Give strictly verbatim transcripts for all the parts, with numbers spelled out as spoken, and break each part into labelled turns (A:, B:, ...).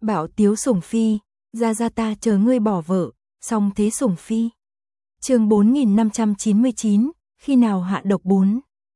A: Bảo tiếu sủng phi, ra ra ta chờ ngươi bỏ vợ, song thế sủng phi. Chương bốn nghìn năm trăm chín mươi chín, khi nào hạ độc bốn.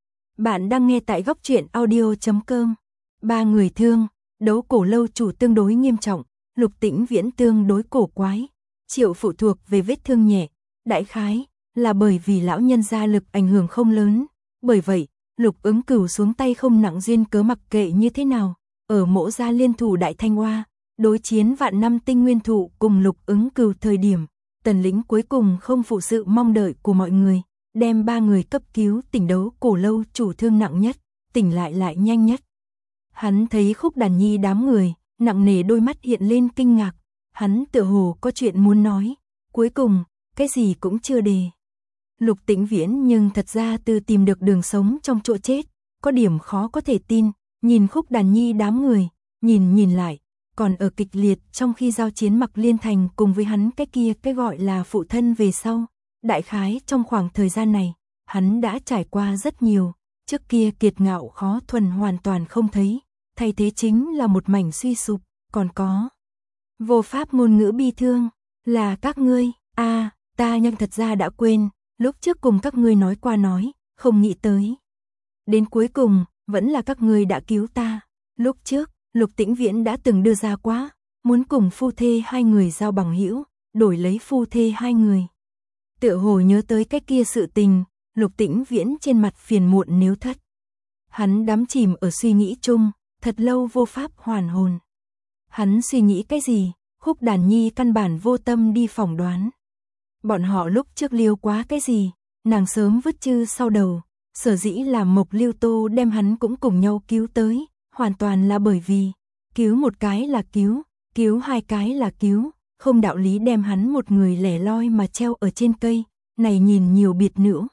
A: Bạn đang nghe tại góc truyện audio chấm com. Ba người thương, đấu cổ lâu chủ tương đối nghiêm trọng, Lục Tĩnh Viễn tương đối cổ quái. Triệu phụ thuộc về vết thương nhẹ, đại khái là bởi vì lão nhân gia lực ảnh hưởng không lớn, bởi vậy, Lục Ứng Cửu xuống tay không nặng duyên cớ mặc kệ như thế nào, ở Mỗ gia liên thủ Đại Thanh Hoa, đối chiến vạn năm tinh nguyên thụ cùng Lục Ứng Cửu thời điểm, Tần Lĩnh cuối cùng không phụ sự mong đợi của mọi người, đem ba người cấp cứu tỉnh đấu cổ lâu chủ thương nặng nhất, tỉnh lại lại nhanh nhất. Hắn thấy Khúc Đàn Nhi đám người, nặng nề đôi mắt hiện lên kinh ngạc, hắn tựa hồ có chuyện muốn nói, cuối cùng, cái gì cũng chưa đề. Lục Tĩnh Viễn nhưng thật ra từ tìm được đường sống trong chỗ chết, có điểm khó có thể tin, nhìn Khúc Đàn Nhi đám người, nhìn nhìn lại, còn ở kịch liệt trong khi giao chiến Mặc Liên Thành cùng với hắn cái kia cái gọi là phụ thân về sau. Đại khái trong khoảng thời gian này, hắn đã trải qua rất nhiều, trước kia kiệt ngạo khó thuần hoàn toàn không thấy, thay thế chính là một mảnh suy sụp, còn có vô pháp ngôn ngữ bi thương, là các ngươi, a à, ta nhưng thật ra đã quên, lúc trước cùng các ngươi nói qua nói, không nghĩ tới. Đến cuối cùng, vẫn là các ngươi đã cứu ta, lúc trước, Lục Tĩnh Viễn đã từng đưa ra quá, muốn cùng phu thê hai người giao bằng hữu, đổi lấy phu thê hai người. Tựa hồ nhớ tới cái kia sự tình, Lục Tĩnh Viễn trên mặt phiền muộn nếu thất. Hắn đắm chìm ở suy nghĩ chung, thật lâu vô pháp hoàn hồn. Hắn suy nghĩ cái gì, Khúc Đàn Nhi căn bản vô tâm đi phỏng đoán. Bọn họ lúc trước liêu quá cái gì, nàng sớm vứt chư sau đầu, sở dĩ làm Mộc Liêu Tô đem hắn cũng cùng nhau cứu tới, hoàn toàn là bởi vì, cứu một cái là cứu, cứu hai cái là cứu, không đạo lý đem hắn một người lẻ loi mà treo ở trên cây, này nhìn nhiều biệt nữ.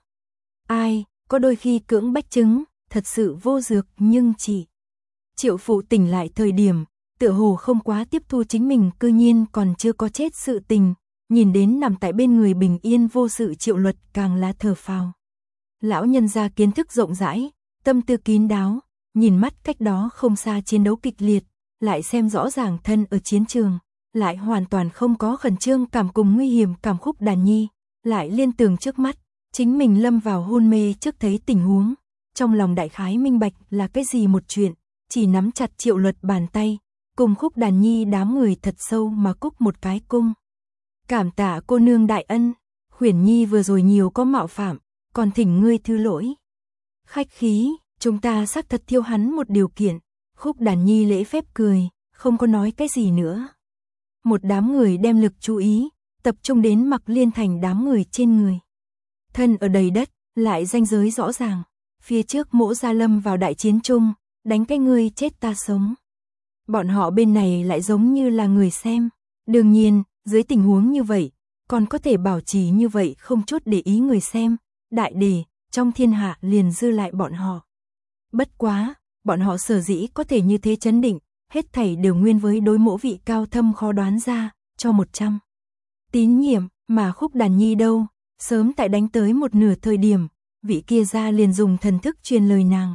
A: Ai, có đôi khi cưỡng bách chứng, thật sự vô dược nhưng chỉ. Triệu phụ tỉnh lại thời điểm, tựa hồ không quá tiếp thu chính mình cư nhiên còn chưa có chết sự tình, nhìn đến nằm tại bên người bình yên vô sự Triệu Luật càng là thở phào. Lão nhân gia kiến thức rộng rãi, tâm tư kín đáo, nhìn mắt cách đó không xa chiến đấu kịch liệt, lại xem rõ ràng thân ở chiến trường, lại hoàn toàn không có khẩn trương cảm cùng nguy hiểm cảm. Khúc Đàn Nhi, lại liên tưởng trước mắt, chính mình lâm vào hôn mê trước thấy tình huống, trong lòng đại khái minh bạch là cái gì một chuyện, chỉ nắm chặt Triệu Luật bàn tay, cùng Khúc Đàn Nhi đám người thật sâu mà cúc một cái cung. Cảm tạ cô nương đại ân, Khuyển Nhi vừa rồi nhiều có mạo phạm, còn thỉnh ngươi thứ lỗi. Khách khí, chúng ta xác thật thiêu hắn một điều kiện. Khúc Đàn Nhi lễ phép cười, không có nói cái gì nữa. Một đám người đem lực chú ý, tập trung đến Mặc Liên Thành đám người trên người. Thân ở đầy đất, lại ranh giới rõ ràng. Phía trước Mỗ gia lâm vào đại chiến chung, đánh cái ngươi chết ta sống. Bọn họ bên này lại giống như là người xem. Đương nhiên, dưới tình huống như vậy, còn có thể bảo trì như vậy không chút để ý người xem. Đại đề, trong thiên hạ liền dư lại bọn họ. Bất quá, bọn họ sở dĩ có thể như thế chấn định, hết thảy đều nguyên với đối Mỗ vị cao thâm khó đoán ra, cho một trăm. Tín nhiệm, mà Khúc Đàn Nhi đâu, sớm tại đánh tới một nửa thời điểm, vị kia ra liền dùng thần thức truyền lời nàng.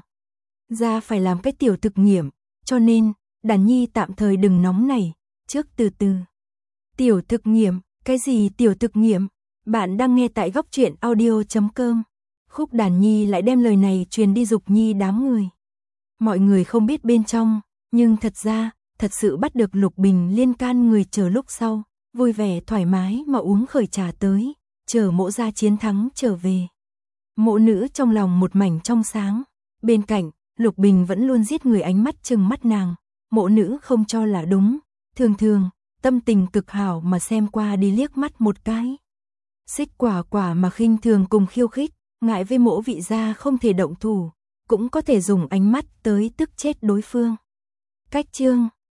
A: Ra phải làm cái tiểu thực nghiệm, cho nên, Đàn Nhi tạm thời đừng nóng nảy, trước từ từ. Tiểu thực nghiệm, cái gì tiểu thực nghiệm? Bạn đang nghe tại góc truyện audio chấm com. Khúc Đàn Nhi lại đem lời này truyền đi Dục Nhi đám người. Mọi người không biết bên trong, nhưng thật ra, thật sự bắt được Lục Bình liên can người chờ lúc sau, vui vẻ thoải mái mà uống khởi trà tới, chờ Mỗ gia chiến thắng trở về. Mộ nữ trong lòng một mảnh trong sáng, bên cạnh, Lục Bình vẫn luôn giết người ánh mắt trừng mắt nàng, mộ nữ không cho là đúng, thường thường, tâm tình cực hảo mà xem qua đi liếc mắt một cái. Xích Quả Quả mà khinh thường cùng khiêu khích, ngại với Mỗ vị gia không thể động thủ, cũng có thể dùng ánh mắt tới tức chết đối phương. Cách chương